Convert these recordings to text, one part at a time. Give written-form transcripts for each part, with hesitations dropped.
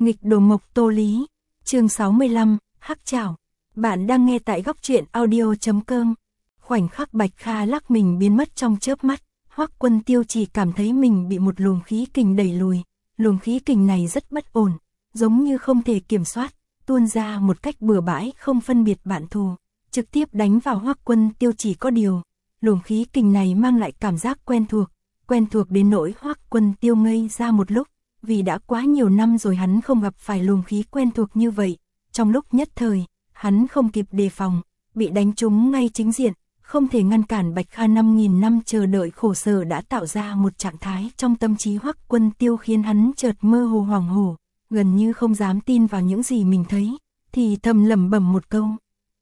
Nghịch đồ mộc Tô Lý, chương 65, Hắc Trảo. Bạn đang nghe tại góc truyện audio.com. Khoảnh khắc Bạch Kha lắc mình biến mất trong chớp mắt, Hoắc Quân Tiêu chỉ cảm thấy mình bị một luồng khí kình đẩy lùi. Luồng khí kình này rất bất ổn, giống như không thể kiểm soát, tuôn ra một cách bừa bãi không phân biệt bạn thù, trực tiếp đánh vào Hoắc Quân Tiêu. Chỉ có điều, luồng khí kình này mang lại cảm giác quen thuộc đến nỗi Hoắc Quân Tiêu ngây ra một lúc, vì đã quá nhiều năm rồi hắn không gặp phải luồng khí quen thuộc như vậy. Trong lúc nhất thời, hắn không kịp đề phòng, bị đánh trúng ngay chính diện, không thể ngăn cản. Bạch Kha 5.000 năm chờ đợi khổ sở đã tạo ra một trạng thái trong tâm trí Hoắc Quân Tiêu khiến hắn chợt mơ hồ hoảng hổ, gần như không dám tin vào những gì mình thấy, thì thầm lẩm bẩm một câu: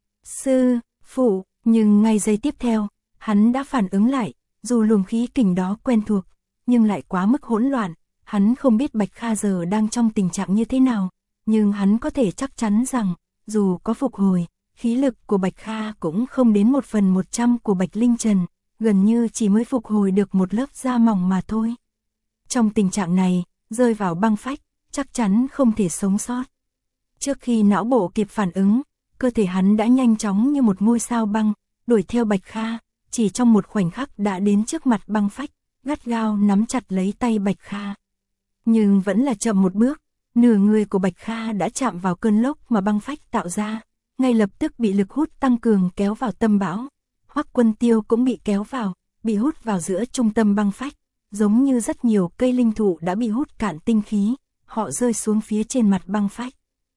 sư phụ. Nhưng ngay giây tiếp theo, hắn đã phản ứng lại, dù luồng khí kình đó quen thuộc, nhưng lại quá mức hỗn loạn. Hắn không biết Bạch Kha giờ đang trong tình trạng như thế nào, nhưng hắn có thể chắc chắn rằng, dù có phục hồi, khí lực của Bạch Kha cũng không đến 1/100 của Bạch Linh Trần, gần như chỉ mới phục hồi được một lớp da mỏng mà thôi. Trong tình trạng này, rơi vào băng phách, chắc chắn không thể sống sót. Trước khi não bộ kịp phản ứng, cơ thể hắn đã nhanh chóng như một ngôi sao băng, đuổi theo Bạch Kha, chỉ trong một khoảnh khắc đã đến trước mặt băng phách, gắt gao nắm chặt lấy tay Bạch Kha. Nhưng vẫn là chậm một bước, nửa người của Bạch Kha đã chạm vào cơn lốc mà băng phách tạo ra, ngay lập tức bị lực hút tăng cường kéo vào tâm bão. Hoắc Quân Tiêu cũng bị kéo vào, bị hút vào giữa trung tâm băng phách, giống như rất nhiều cây linh thụ đã bị hút cạn tinh khí, họ rơi xuống phía trên mặt băng phách.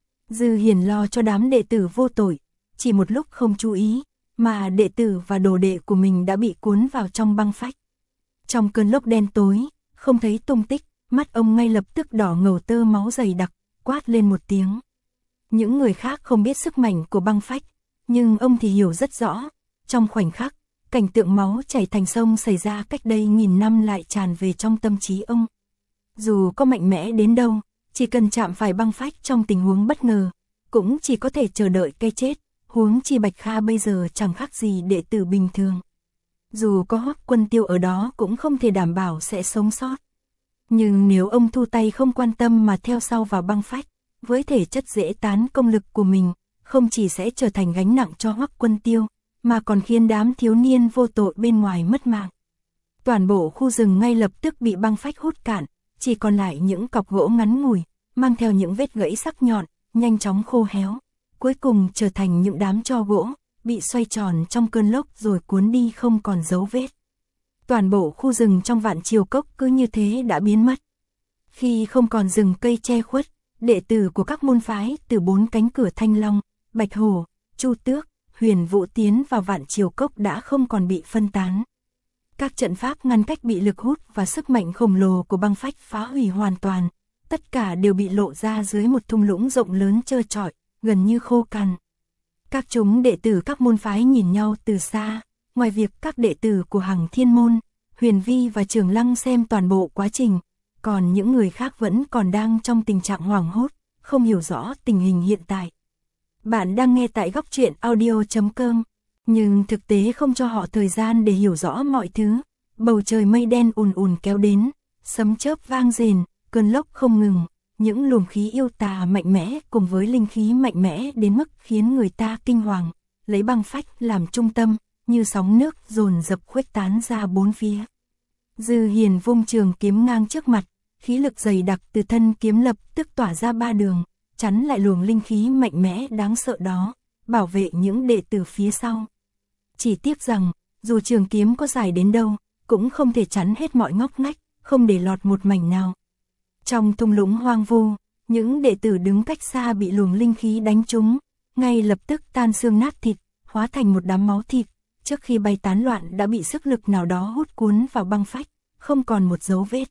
Dư Hiền lo cho đám đệ tử vô tội, chỉ một lúc không chú ý, mà đệ tử và đồ đệ của mình đã bị cuốn vào trong băng phách. Trong cơn lốc đen tối, không thấy tung tích, mắt ông ngay lập tức đỏ ngầu tơ máu dày đặc, quát lên một tiếng. Những người khác không biết sức mạnh của băng phách, nhưng ông thì hiểu rất rõ. Trong khoảnh khắc, cảnh tượng máu chảy thành sông xảy ra cách đây 1000 năm lại tràn về trong tâm trí ông. Dù có mạnh mẽ đến đâu, chỉ cần chạm phải băng phách trong tình huống bất ngờ, cũng chỉ có thể chờ đợi cái chết. Huống chi Bạch Kha bây giờ chẳng khác gì đệ tử bình thường. Dù có Hoắc Quân Tiêu ở đó cũng không thể đảm bảo sẽ sống sót. Nhưng nếu ông thu tay không quan tâm mà theo sau vào băng phách, với thể chất dễ tán công lực của mình, không chỉ sẽ trở thành gánh nặng cho Hoắc Quân Tiêu, mà còn khiến đám thiếu niên vô tội bên ngoài mất mạng. Toàn bộ khu rừng ngay lập tức bị băng phách hút cạn, chỉ còn lại những cọc gỗ ngắn ngủi, mang theo những vết gãy sắc nhọn, nhanh chóng khô héo, cuối cùng trở thành những đám tro gỗ, bị xoay tròn trong cơn lốc rồi cuốn đi không còn dấu vết. Toàn bộ khu rừng trong Vạn Triều Cốc cứ như thế đã biến mất. Khi không còn rừng cây che khuất, đệ tử của các môn phái từ 4 cánh cửa Thanh Long, Bạch Hổ, Chu Tước, Huyền Vũ tiến vào Vạn Triều Cốc đã không còn bị phân tán. Các trận pháp ngăn cách bị lực hút và sức mạnh khổng lồ của băng phách phá hủy hoàn toàn, tất cả đều bị lộ ra dưới một thung lũng rộng lớn trơ trọi, gần như khô cằn. Các chúng đệ tử các môn phái nhìn nhau từ xa, ngoài việc các đệ tử của Hằng Thiên Môn, Huyền Vi và Trường Lăng xem toàn bộ quá trình, còn những người khác vẫn còn đang trong tình trạng hoảng hốt, không hiểu rõ tình hình hiện tại. Bạn đang nghe tại góc truyện audio.com, nhưng thực tế không cho họ thời gian để hiểu rõ mọi thứ. Bầu trời mây đen ùn ùn kéo đến, sấm chớp vang rền, cơn lốc không ngừng, những luồng khí yêu tà mạnh mẽ cùng với linh khí mạnh mẽ đến mức khiến người ta kinh hoàng, lấy băng phách làm trung tâm, như sóng nước dồn dập khuếch tán ra bốn phía. Dư Hiền vung trường kiếm ngang trước mặt, khí lực dày đặc từ thân kiếm lập tức tỏa ra 3 đường, chắn lại luồng linh khí mạnh mẽ đáng sợ đó, bảo vệ những đệ tử phía sau. Chỉ tiếc rằng, dù trường kiếm có dài đến đâu, cũng không thể chắn hết mọi ngóc ngách, không để lọt một mảnh nào. Trong thung lũng hoang vu, những đệ tử đứng cách xa bị luồng linh khí đánh trúng, ngay lập tức tan xương nát thịt, hóa thành một đám máu thịt, trước khi bay tán loạn đã bị sức lực nào đó hút cuốn vào băng phách, không còn một dấu vết.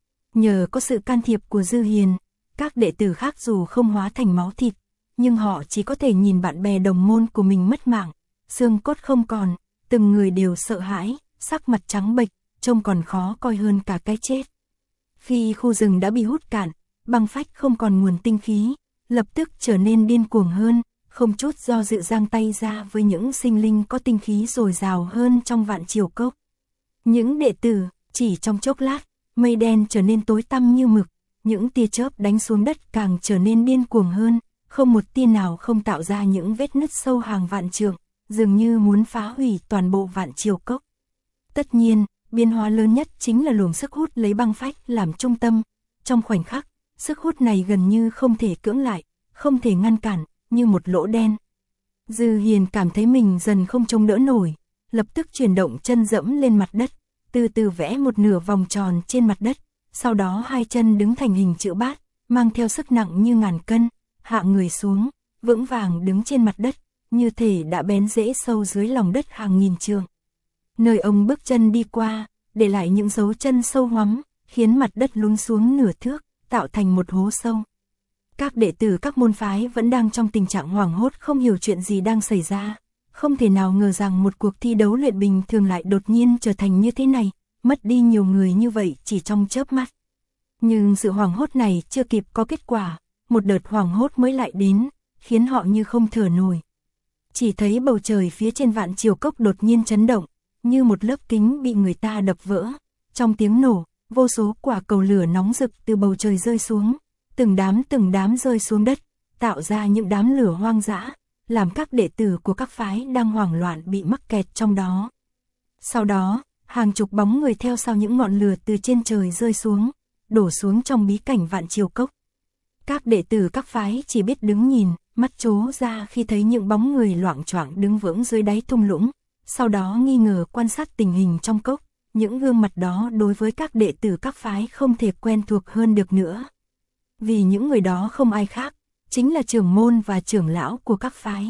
Nhờ có sự can thiệp của Dư Hiền, các đệ tử khác dù không hóa thành máu thịt, nhưng họ chỉ có thể nhìn bạn bè đồng môn của mình mất mạng, xương cốt không còn, từng người đều sợ hãi, sắc mặt trắng bệch, trông còn khó coi hơn cả cái chết. Khi khu rừng đã bị hút cạn, băng phách không còn nguồn tinh khí, lập tức trở nên điên cuồng hơn, không chút do dự giang tay ra với những sinh linh có tinh khí dồi dào hơn trong Vạn Triều Cốc. Những đệ tử, chỉ trong chốc lát, mây đen trở nên tối tăm như mực, những tia chớp đánh xuống đất càng trở nên điên cuồng hơn, không một tia nào không tạo ra những vết nứt sâu hàng vạn trượng, dường như muốn phá hủy toàn bộ Vạn Triều Cốc. Tất nhiên, biến hóa lớn nhất chính là luồng sức hút lấy băng phách làm trung tâm. Trong khoảnh khắc, sức hút này gần như không thể cưỡng lại, không thể ngăn cản, như một lỗ đen. Dư Hiền cảm thấy mình dần không chống đỡ nổi, lập tức chuyển động chân dẫm lên mặt đất, từ từ vẽ một nửa vòng tròn trên mặt đất, sau đó hai chân đứng thành hình chữ bát, mang theo sức nặng như ngàn cân, hạ người xuống, vững vàng đứng trên mặt đất, như thể đã bén rễ sâu dưới lòng đất hàng nghìn trượng. Nơi ông bước chân đi qua, để lại những dấu chân sâu hoắm, khiến mặt đất lún xuống nửa thước, tạo thành một hố sâu. Các đệ tử các môn phái vẫn đang trong tình trạng hoảng hốt, không hiểu chuyện gì đang xảy ra. Không thể nào ngờ rằng một cuộc thi đấu luyện bình thường lại đột nhiên trở thành như thế này, mất đi nhiều người như vậy chỉ trong chớp mắt. Nhưng sự hoảng hốt này chưa kịp có kết quả, một đợt hoảng hốt mới lại đến, khiến họ như không thở nổi. Chỉ thấy bầu trời phía trên Vạn Triều Cốc đột nhiên chấn động, như một lớp kính bị người ta đập vỡ. Trong tiếng nổ, vô số quả cầu lửa nóng rực từ bầu trời rơi xuống, từng đám rơi xuống đất, tạo ra những đám lửa hoang dã, làm các đệ tử của các phái đang hoảng loạn bị mắc kẹt trong đó. Sau đó, hàng chục bóng người theo sau những ngọn lửa từ trên trời rơi xuống, đổ xuống trong bí cảnh Vạn Triều Cốc. Các đệ tử các phái chỉ biết đứng nhìn, mắt trố ra khi thấy những bóng người loạng choạng đứng vững dưới đáy thung lũng, sau đó nghi ngờ quan sát tình hình trong cốc. Những gương mặt đó đối với các đệ tử các phái không thể quen thuộc hơn được nữa. Vì những người đó không ai khác, chính là trưởng môn và trưởng lão của các phái.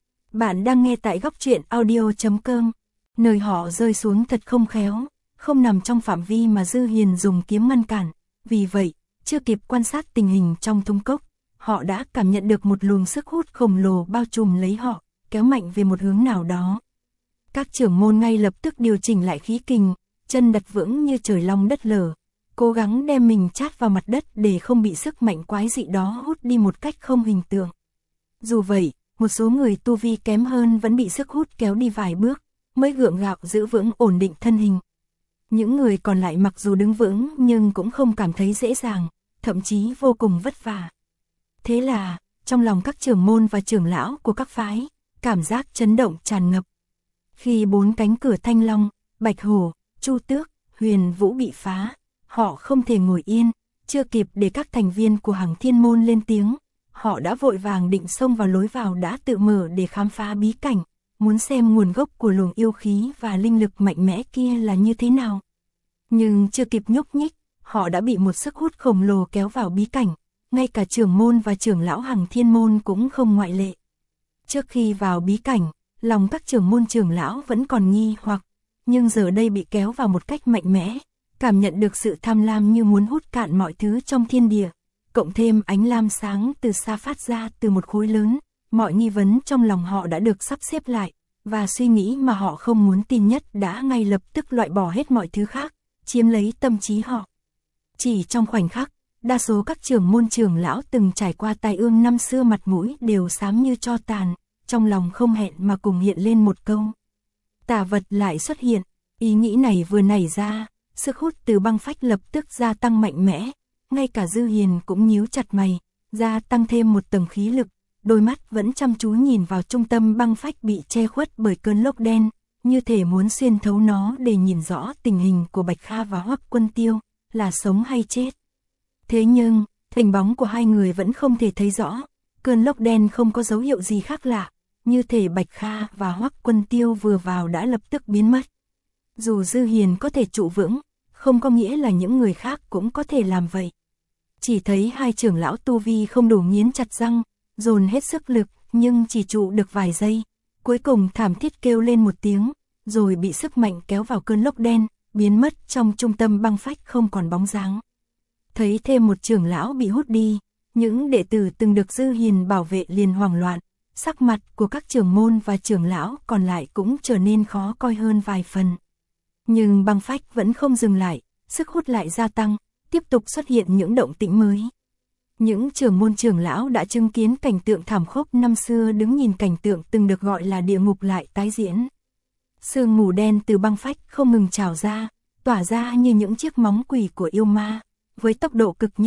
Bạn đang nghe tại Góc Truyện Audio.com, nơi họ rơi xuống thật không khéo, không nằm trong phạm vi mà Dư Hiền dùng kiếm ngăn cản. Vì vậy, chưa kịp quan sát tình hình trong thung cốc, họ đã cảm nhận được một luồng sức hút khổng lồ bao trùm lấy họ, kéo mạnh về một hướng nào đó. Các trưởng môn ngay lập tức điều chỉnh lại khí kình, chân đặt vững như trời long đất lở, cố gắng đem mình chát vào mặt đất để không bị sức mạnh quái dị đó hút đi một cách không hình tượng. Dù vậy, một số người tu vi kém hơn vẫn bị sức hút kéo đi vài bước, mới gượng gạo giữ vững ổn định thân hình. Những người còn lại mặc dù đứng vững nhưng cũng không cảm thấy dễ dàng, thậm chí vô cùng vất vả. Thế là, trong lòng các trưởng môn và trưởng lão của các phái, cảm giác chấn động tràn ngập. Khi 4 cánh cửa Thanh Long, Bạch Hổ, Chu Tước, Huyền Vũ bị phá, họ không thể ngồi yên, chưa kịp để các thành viên của Hằng Thiên Môn lên tiếng, họ đã vội vàng định xông vào lối vào đã tự mở để khám phá bí cảnh, muốn xem nguồn gốc của luồng yêu khí và linh lực mạnh mẽ kia là như thế nào. Nhưng chưa kịp nhúc nhích, họ đã bị một sức hút khổng lồ kéo vào bí cảnh, ngay cả trưởng môn và trưởng lão Hằng Thiên Môn cũng không ngoại lệ. Trước khi vào bí cảnh, lòng các trưởng môn trưởng lão vẫn còn nghi hoặc, nhưng giờ đây bị kéo vào một cách mạnh mẽ, cảm nhận được sự tham lam như muốn hút cạn mọi thứ trong thiên địa, cộng thêm ánh lam sáng từ xa phát ra từ một khối lớn, mọi nghi vấn trong lòng họ đã được sắp xếp lại, và suy nghĩ mà họ không muốn tin nhất đã ngay lập tức loại bỏ hết mọi thứ khác, chiếm lấy tâm trí họ. Chỉ trong khoảnh khắc, đa số các trưởng môn trưởng lão từng trải qua tai ương năm xưa mặt mũi đều xám như tro tàn, trong lòng không hẹn mà cùng hiện lên một câu. Tà vật lại xuất hiện, ý nghĩ này vừa nảy ra, sức hút từ băng phách lập tức gia tăng mạnh mẽ, ngay cả Dư Hiền cũng nhíu chặt mày, gia tăng thêm một tầng khí lực, đôi mắt vẫn chăm chú nhìn vào trung tâm băng phách bị che khuất bởi cơn lốc đen, như thể muốn xuyên thấu nó để nhìn rõ tình hình của Bạch Kha và Hoắc Quân Tiêu, là sống hay chết. Thế nhưng, hình bóng của hai người vẫn không thể thấy rõ, cơn lốc đen không có dấu hiệu gì khác lạ, như thể Bạch Kha và Hoắc Quân Tiêu vừa vào đã lập tức biến mất. Dù Dư Hiền có thể trụ vững, không có nghĩa là những người khác cũng có thể làm vậy. Chỉ thấy hai trưởng lão tu vi không đủ nghiến chặt răng, dồn hết sức lực, nhưng chỉ trụ được vài giây, cuối cùng thảm thiết kêu lên một tiếng, rồi bị sức mạnh kéo vào cơn lốc đen, biến mất trong trung tâm băng phách không còn bóng dáng. Thấy thêm một trưởng lão bị hút đi, những đệ tử từng được Dư Hiền bảo vệ liền hoảng loạn, sắc mặt của các trưởng môn và trưởng lão còn lại cũng trở nên khó coi hơn vài phần. Nhưng băng phách vẫn không dừng lại, sức hút lại gia tăng, tiếp tục xuất hiện những động tĩnh mới. Những trưởng môn trưởng lão đã chứng kiến cảnh tượng thảm khốc năm xưa đứng nhìn cảnh tượng từng được gọi là địa ngục lại tái diễn. Sương mù đen từ băng phách không ngừng trào ra, tỏa ra như những chiếc móng quỷ của yêu ma, với tốc độ cực nhanh,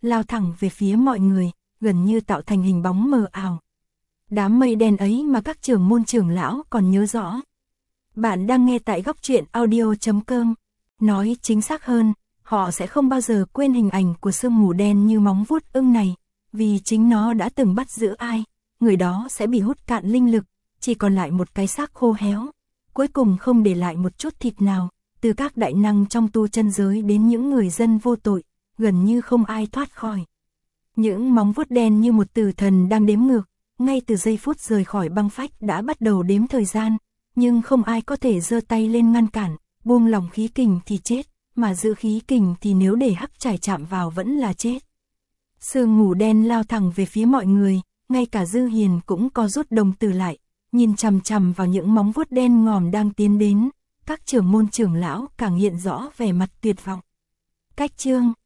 lao thẳng về phía mọi người, gần như tạo thành hình bóng mờ ảo. Đám mây đen ấy mà các trưởng môn trưởng lão còn nhớ rõ. Bạn đang nghe tại góc truyện audio.com. Nói chính xác hơn, họ sẽ không bao giờ quên hình ảnh của sương mù đen như móng vuốt ưng này, vì chính nó đã từng bắt giữ ai, người đó sẽ bị hút cạn linh lực, chỉ còn lại một cái xác khô héo, cuối cùng không để lại một chút thịt nào, từ các đại năng trong tu chân giới đến những người dân vô tội, gần như không ai thoát khỏi. Những móng vuốt đen như một tử thần đang đếm ngược, ngay từ giây phút rời khỏi băng phách đã bắt đầu đếm thời gian, nhưng không ai có thể giơ tay lên ngăn cản, buông lỏng khí kình thì chết, mà giữ khí kình thì nếu để hắc trải chạm vào vẫn là chết. Sương mù đen lao thẳng về phía mọi người, ngay cả Dư Hiền cũng co rút đồng tử lại, nhìn chằm chằm vào những móng vuốt đen ngòm đang tiến đến, các trưởng môn trưởng lão càng hiện rõ vẻ mặt tuyệt vọng. Cách chương